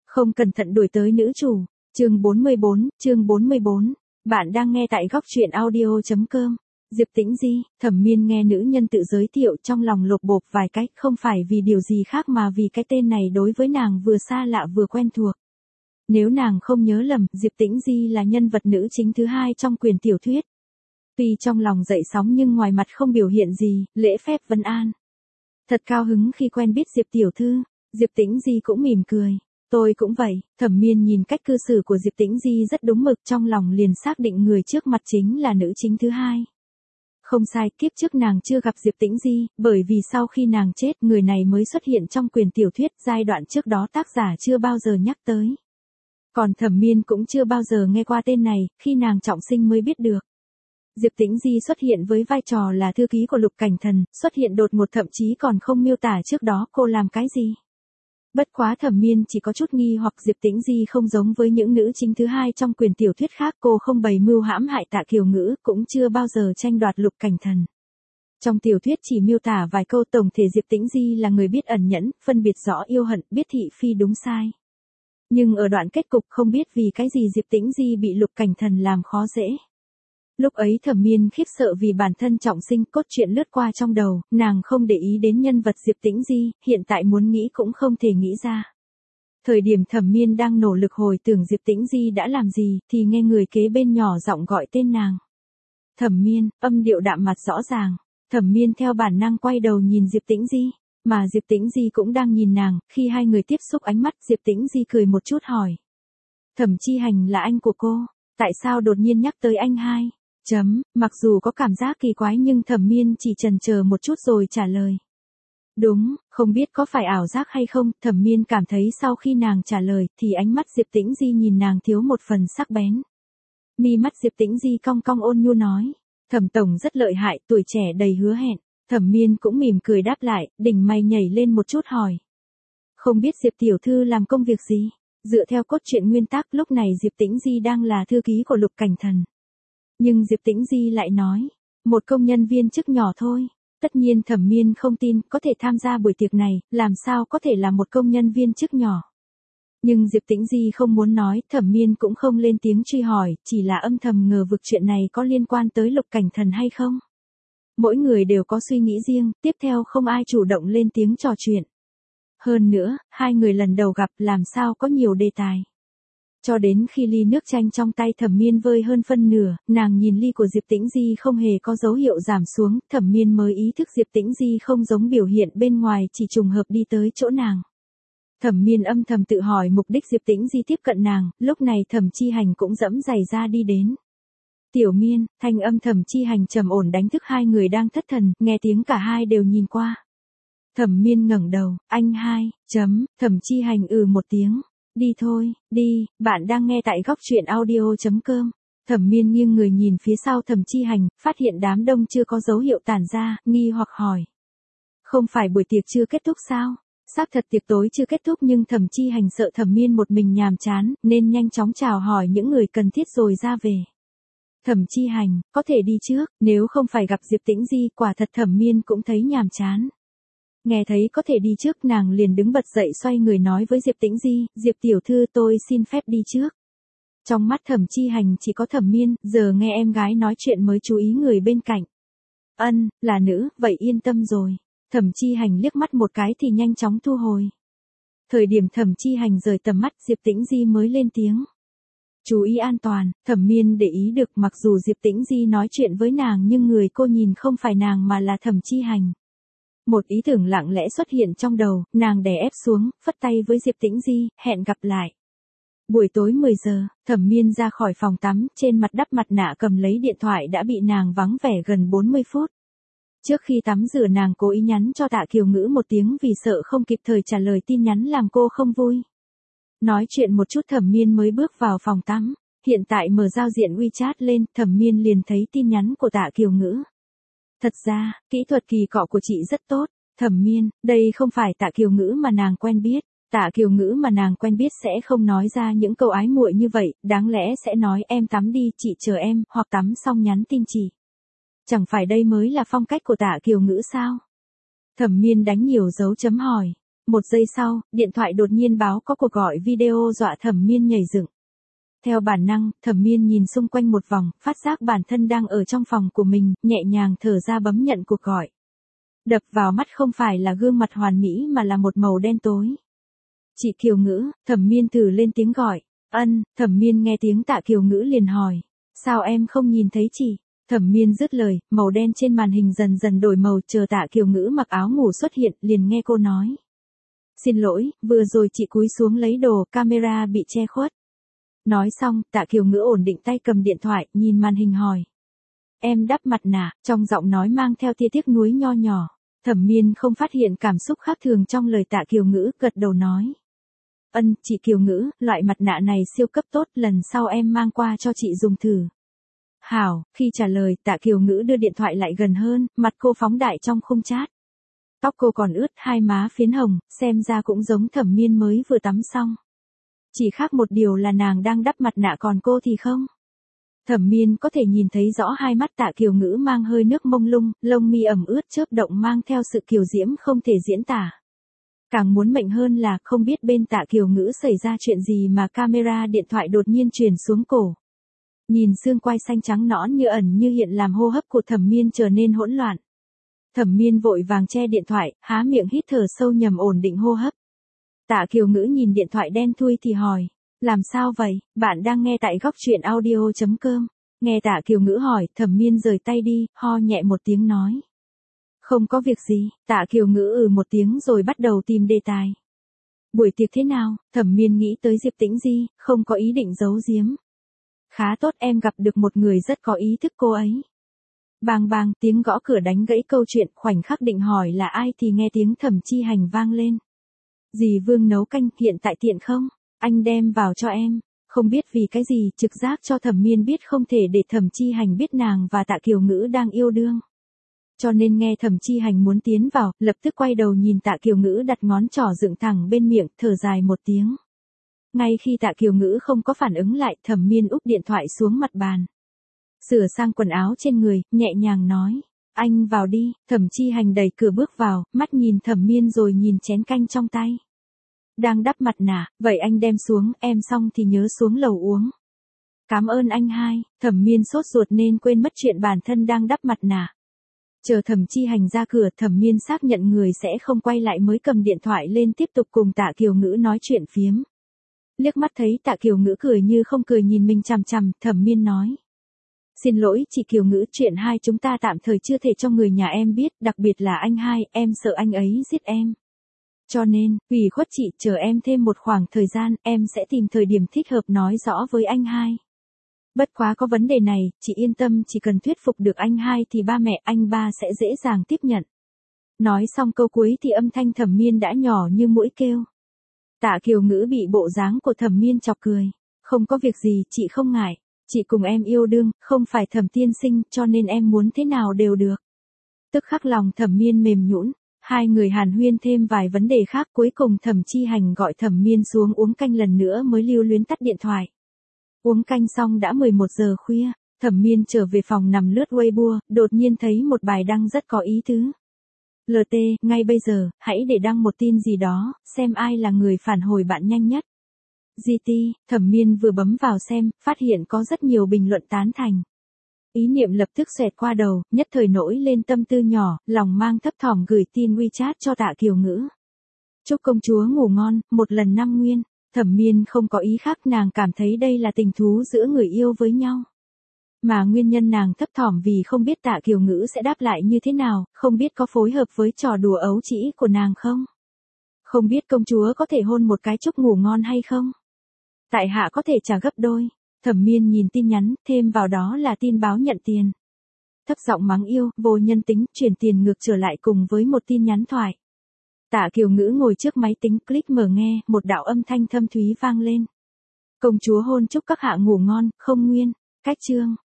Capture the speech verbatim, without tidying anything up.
Không cẩn thận đuổi tới nữ chủ. Chương bốn mươi bốn, chương bốn mươi bốn. Bạn đang nghe tại góc truyện audio chấm com. Diệp Tĩnh Di, Thẩm Miên nghe nữ nhân tự giới thiệu trong lòng lột bột vài cái, không phải vì điều gì khác mà vì cái tên này đối với nàng vừa xa lạ vừa quen thuộc. Nếu nàng không nhớ lầm, Diệp Tĩnh Di là nhân vật nữ chính thứ hai trong quyển tiểu thuyết. Tuy trong lòng dậy sóng nhưng ngoài mặt không biểu hiện gì, lễ phép vân an. Thật cao hứng khi quen biết Diệp tiểu thư, Diệp Tĩnh Di cũng mỉm cười. Tôi cũng vậy. Thẩm Miên nhìn cách cư xử của Diệp Tĩnh Di rất đúng mực, trong lòng liền xác định người trước mặt chính là nữ chính thứ hai. Không sai, kiếp trước nàng chưa gặp Diệp Tĩnh Di, bởi vì sau khi nàng chết người này mới xuất hiện trong quyển tiểu thuyết, giai đoạn trước đó tác giả chưa bao giờ nhắc tới. Còn Thẩm Miên cũng chưa bao giờ nghe qua tên này, khi nàng trọng sinh mới biết được. Diệp Tĩnh Di xuất hiện với vai trò là thư ký của Lục Cảnh Thần, xuất hiện đột ngột thậm chí còn không miêu tả trước đó cô làm cái gì. Bất quá Thẩm Miên chỉ có chút nghi hoặc Diệp Tĩnh Di không giống với những nữ chính thứ hai trong quyển tiểu thuyết khác, cô không bày mưu hãm hại Tạ Kiều Ngữ, cũng chưa bao giờ tranh đoạt Lục Cảnh Thần. Trong tiểu thuyết chỉ miêu tả vài câu, tổng thể Diệp Tĩnh Di là người biết ẩn nhẫn, phân biệt rõ yêu hận, biết thị phi đúng sai. Nhưng ở đoạn kết cục không biết vì cái gì Diệp Tĩnh Di bị Lục Cảnh Thần làm khó dễ. Lúc ấy Thẩm Miên khiếp sợ vì bản thân trọng sinh, cốt truyện lướt qua trong đầu, nàng không để ý đến nhân vật Diệp Tĩnh Di, hiện tại muốn nghĩ cũng không thể nghĩ ra. Thời điểm Thẩm Miên đang nỗ lực hồi tưởng Diệp Tĩnh Di đã làm gì, thì nghe người kế bên nhỏ giọng gọi tên nàng. Thẩm Miên, âm điệu đạm mặt rõ ràng. Thẩm Miên theo bản năng quay đầu nhìn Diệp Tĩnh Di, mà Diệp Tĩnh Di cũng đang nhìn nàng, khi hai người tiếp xúc ánh mắt, Diệp Tĩnh Di cười một chút hỏi. Thẩm Chi Hành là anh của cô, tại sao đột nhiên nhắc tới anh hai? Chấm, mặc dù có cảm giác kỳ quái nhưng Thẩm Miên chỉ chần chờ một chút rồi trả lời. Đúng, không biết có phải ảo giác hay không, Thẩm Miên cảm thấy sau khi nàng trả lời thì ánh mắt Diệp Tĩnh Di nhìn nàng thiếu một phần sắc bén. Mi mắt Diệp Tĩnh Di cong cong ôn nhu nói, Thẩm tổng rất lợi hại, tuổi trẻ đầy hứa hẹn. Thẩm Miên cũng mỉm cười đáp lại, đỉnh mày nhảy lên một chút hỏi. Không biết Diệp tiểu thư làm công việc gì? Dựa theo cốt truyện nguyên tắc lúc này Diệp Tĩnh Di đang là thư ký của Lục Cảnh Thần. Nhưng Diệp Tĩnh Di lại nói, một công nhân viên chức nhỏ thôi. Tất nhiên Thẩm Miên không tin, có thể tham gia buổi tiệc này, làm sao có thể là một công nhân viên chức nhỏ. Nhưng Diệp Tĩnh Di không muốn nói, Thẩm Miên cũng không lên tiếng truy hỏi, chỉ là âm thầm ngờ vực chuyện này có liên quan tới Lục Cảnh Thần hay không. Mỗi người đều có suy nghĩ riêng, tiếp theo không ai chủ động lên tiếng trò chuyện. Hơn nữa, hai người lần đầu gặp làm sao có nhiều đề tài. Cho đến khi ly nước chanh trong tay Thẩm Miên vơi hơn phân nửa, nàng nhìn ly của Diệp Tĩnh Di không hề có dấu hiệu giảm xuống, Thẩm Miên mới ý thức Diệp Tĩnh Di không giống biểu hiện bên ngoài, chỉ trùng hợp đi tới chỗ nàng. Thẩm Miên âm thầm tự hỏi mục đích Diệp Tĩnh Di tiếp cận nàng, lúc này Thẩm Chi Hành cũng dẫm giày ra đi đến. Tiểu Miên, thanh âm Thẩm Chi Hành trầm ổn đánh thức hai người đang thất thần, nghe tiếng cả hai đều nhìn qua. Thẩm Miên ngẩng đầu, anh hai, chấm, Thẩm Chi Hành ừ một tiếng. Đi thôi, đi, bạn đang nghe tại góc truyện audio chấm com. Thẩm Miên nghiêng người nhìn phía sau Thẩm Chi Hành, phát hiện đám đông chưa có dấu hiệu tản ra, nghi hoặc hỏi. Không phải buổi tiệc chưa kết thúc sao? Xác thật tiệc tối chưa kết thúc nhưng Thẩm Chi Hành sợ Thẩm Miên một mình nhàm chán, nên nhanh chóng chào hỏi những người cần thiết rồi ra về. Thẩm Chi Hành, có thể đi trước, nếu không phải gặp Diệp Tĩnh Di, quả thật Thẩm Miên cũng thấy nhàm chán. Nghe thấy có thể đi trước nàng liền đứng bật dậy xoay người nói với Diệp Tĩnh Di, Diệp tiểu thư tôi xin phép đi trước. Trong mắt Thẩm Chi Hành chỉ có Thẩm Miên, giờ nghe em gái nói chuyện mới chú ý người bên cạnh. Ân, là nữ, vậy yên tâm rồi. Thẩm Chi Hành liếc mắt một cái thì nhanh chóng thu hồi. Thời điểm Thẩm Chi Hành rời tầm mắt Diệp Tĩnh Di mới lên tiếng. Chú ý an toàn, Thẩm Miên để ý được mặc dù Diệp Tĩnh Di nói chuyện với nàng nhưng người cô nhìn không phải nàng mà là Thẩm Chi Hành. Một ý tưởng lặng lẽ xuất hiện trong đầu, nàng đè ép xuống, phất tay với Diệp Tĩnh Di, hẹn gặp lại. Buổi tối mười giờ, Thẩm Miên ra khỏi phòng tắm, trên mặt đắp mặt nạ cầm lấy điện thoại đã bị nàng vắng vẻ gần bốn mươi phút. Trước khi tắm rửa nàng cố ý nhắn cho Tạ Kiều Ngữ một tiếng vì sợ không kịp thời trả lời tin nhắn làm cô không vui. Nói chuyện một chút Thẩm Miên mới bước vào phòng tắm, hiện tại mở giao diện WeChat lên, Thẩm Miên liền thấy tin nhắn của Tạ Kiều Ngữ. Thật ra, kỹ thuật kỳ cọ của chị rất tốt, Thẩm Miên, đây không phải Tạ Kiều Ngữ mà nàng quen biết, Tạ Kiều Ngữ mà nàng quen biết sẽ không nói ra những câu ái muội như vậy, đáng lẽ sẽ nói em tắm đi, chị chờ em, hoặc tắm xong nhắn tin chị. Chẳng phải đây mới là phong cách của Tạ Kiều Ngữ sao? Thẩm Miên đánh nhiều dấu chấm hỏi, Một giây sau, điện thoại đột nhiên báo có cuộc gọi video dọa Thẩm Miên nhảy dựng. Theo bản năng, Thẩm Miên nhìn xung quanh một vòng, phát giác bản thân đang ở trong phòng của mình, nhẹ nhàng thở ra bấm nhận cuộc gọi. Đập vào mắt không phải là gương mặt hoàn mỹ mà là một màu đen tối. Chị Kiều Ngữ, Thẩm Miên thử lên tiếng gọi. Ân, Thẩm Miên nghe tiếng Tạ Kiều Ngữ liền hỏi. Sao em không nhìn thấy chị? Thẩm Miên dứt lời, màu đen trên màn hình dần dần đổi màu, chờ Tạ Kiều Ngữ mặc áo ngủ xuất hiện, liền nghe cô nói. Xin lỗi, vừa rồi chị cúi xuống lấy đồ, camera bị che khuất. Nói xong, Tạ Kiều Ngữ ổn định tay cầm điện thoại, nhìn màn hình hỏi. Em đắp mặt nạ, trong giọng nói mang theo tia tiếc nuối nho nhỏ. Thẩm Miên không phát hiện cảm xúc khác thường trong lời Tạ Kiều Ngữ, gật đầu nói. Ân, chị Kiều Ngữ, loại mặt nạ này siêu cấp tốt, lần sau em mang qua cho chị dùng thử. Hảo, khi trả lời, Tạ Kiều Ngữ đưa điện thoại lại gần hơn, mặt cô phóng đại trong khung chat. Tóc cô còn ướt, hai má phiến hồng, xem ra cũng giống Thẩm Miên mới vừa tắm xong. Chỉ khác một điều là nàng đang đắp mặt nạ còn cô thì không. Thẩm Miên có thể nhìn thấy rõ hai mắt Tạ Kiều Ngữ mang hơi nước mông lung, lông mi ẩm ướt chớp động mang theo sự kiều diễm không thể diễn tả. Càng muốn mệnh hơn là không biết bên Tạ Kiều Ngữ xảy ra chuyện gì mà camera điện thoại đột nhiên truyền xuống cổ. Nhìn xương quai xanh trắng nõn như ẩn như hiện làm hô hấp của Thẩm Miên trở nên hỗn loạn. Thẩm Miên vội vàng che điện thoại, há miệng hít thở sâu nhằm ổn định hô hấp. Tạ Kiều Ngữ nhìn điện thoại đen thui thì hỏi, làm sao vậy, bạn đang nghe tại góc truyện audio chấm com. Nghe Tạ Kiều Ngữ hỏi, Thẩm Miên rời tay đi, ho nhẹ một tiếng nói. Không có việc gì, Tạ Kiều Ngữ ừ một tiếng rồi bắt đầu tìm đề tài. Buổi tiệc thế nào, Thẩm Miên nghĩ tới Diệp Tĩnh Di, không có ý định giấu giếm. Khá tốt, em gặp được một người rất có ý thức cô ấy. Bang bang, tiếng gõ cửa đánh gãy câu chuyện, khoảnh khắc định hỏi là ai thì nghe tiếng Thẩm Chi Hành vang lên. Dì Vương nấu canh, hiện tại tiện không? Anh đem vào cho em. Không biết vì cái gì, trực giác cho Thẩm Miên biết không thể để Thẩm Chi Hành biết nàng và Tạ Kiều Ngữ đang yêu đương. Cho nên nghe Thẩm Chi Hành muốn tiến vào, lập tức quay đầu nhìn Tạ Kiều Ngữ đặt ngón trỏ dựng thẳng bên miệng, thở dài một tiếng. Ngay khi Tạ Kiều Ngữ không có phản ứng lại, Thẩm Miên úp điện thoại xuống mặt bàn. Sửa sang quần áo trên người, nhẹ nhàng nói. Anh vào đi, Thẩm Chi Hành đẩy cửa bước vào, mắt nhìn Thẩm Miên rồi nhìn chén canh trong tay. Đang đắp mặt nạ, vậy anh đem xuống, em xong thì nhớ xuống lầu uống. Cảm ơn anh hai, Thẩm Miên sốt ruột nên quên mất chuyện bản thân đang đắp mặt nạ. Chờ Thẩm Chi Hành ra cửa, Thẩm Miên xác nhận người sẽ không quay lại mới cầm điện thoại lên tiếp tục cùng Tạ Kiều Ngữ nói chuyện phiếm. Liếc mắt thấy Tạ Kiều Ngữ cười như không cười nhìn mình chằm chằm, Thẩm Miên nói. Xin lỗi chị Kiều Ngữ, chuyện hai chúng ta tạm thời chưa thể cho người nhà em biết, đặc biệt là anh hai, em sợ anh ấy giết em. Cho nên, ủy khuất chị, chờ em thêm một khoảng thời gian, em sẽ tìm thời điểm thích hợp nói rõ với anh hai. Bất quá có vấn đề này, chị yên tâm, chỉ cần thuyết phục được anh hai thì ba mẹ anh ba sẽ dễ dàng tiếp nhận. Nói xong câu cuối thì âm thanh Thẩm Miên đã nhỏ như mũi kêu. Tạ Kiều Ngữ bị bộ dáng của Thẩm Miên chọc cười. Không có việc gì, chị không ngại. Chị cùng em yêu đương, không phải Thẩm tiên sinh, cho nên em muốn thế nào đều được. Tức khắc lòng Thẩm Miên mềm nhũn. Hai người hàn huyên thêm vài vấn đề khác, cuối cùng Thẩm Chi Hành gọi Thẩm Miên xuống uống canh lần nữa mới lưu luyến tắt điện thoại. Uống canh xong đã mười một giờ khuya, Thẩm Miên trở về phòng nằm lướt Weibo, đột nhiên thấy một bài đăng rất có ý tứ. lờ tê, ngay bây giờ, hãy để đăng một tin gì đó, xem ai là người phản hồi bạn nhanh nhất. giê tê, Thẩm Miên vừa bấm vào xem, phát hiện có rất nhiều bình luận tán thành. Ý niệm lập tức xẹt qua đầu, nhất thời nổi lên tâm tư nhỏ, lòng mang thấp thỏm gửi tin WeChat cho Tạ Kiều Ngữ. Chúc công chúa ngủ ngon, một lần năm nguyên. Thẩm Miên không có ý khác, nàng cảm thấy đây là tình thú giữa người yêu với nhau. Mà nguyên nhân nàng thấp thỏm vì không biết Tạ Kiều Ngữ sẽ đáp lại như thế nào, không biết có phối hợp với trò đùa ấu trĩ của nàng không. Không biết công chúa có thể hôn một cái chúc ngủ ngon hay không. Tại hạ có thể trả gấp đôi. Thẩm Miên nhìn tin nhắn, thêm vào đó là tin báo nhận tiền. Thấp giọng mắng yêu, vô nhân tính, chuyển tiền ngược trở lại cùng với một tin nhắn thoại. Tạ Kiều Ngữ ngồi trước máy tính, click mở nghe, một đạo âm thanh thâm thúy vang lên. Công chúa hôn chúc các hạ ngủ ngon, không nguyên. Cách chương.